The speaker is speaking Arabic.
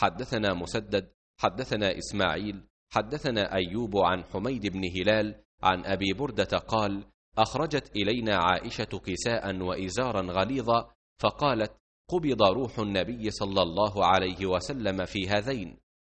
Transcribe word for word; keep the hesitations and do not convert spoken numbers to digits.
حدثنا مسدد حدثنا إسماعيل حدثنا أيوب عن حميد بن هلال عن أبي بردة قال: أخرجت إلينا عائشة كساء وإزارا غليظا، فقالت: قبض روح النبي صلى الله عليه وسلم في هذين.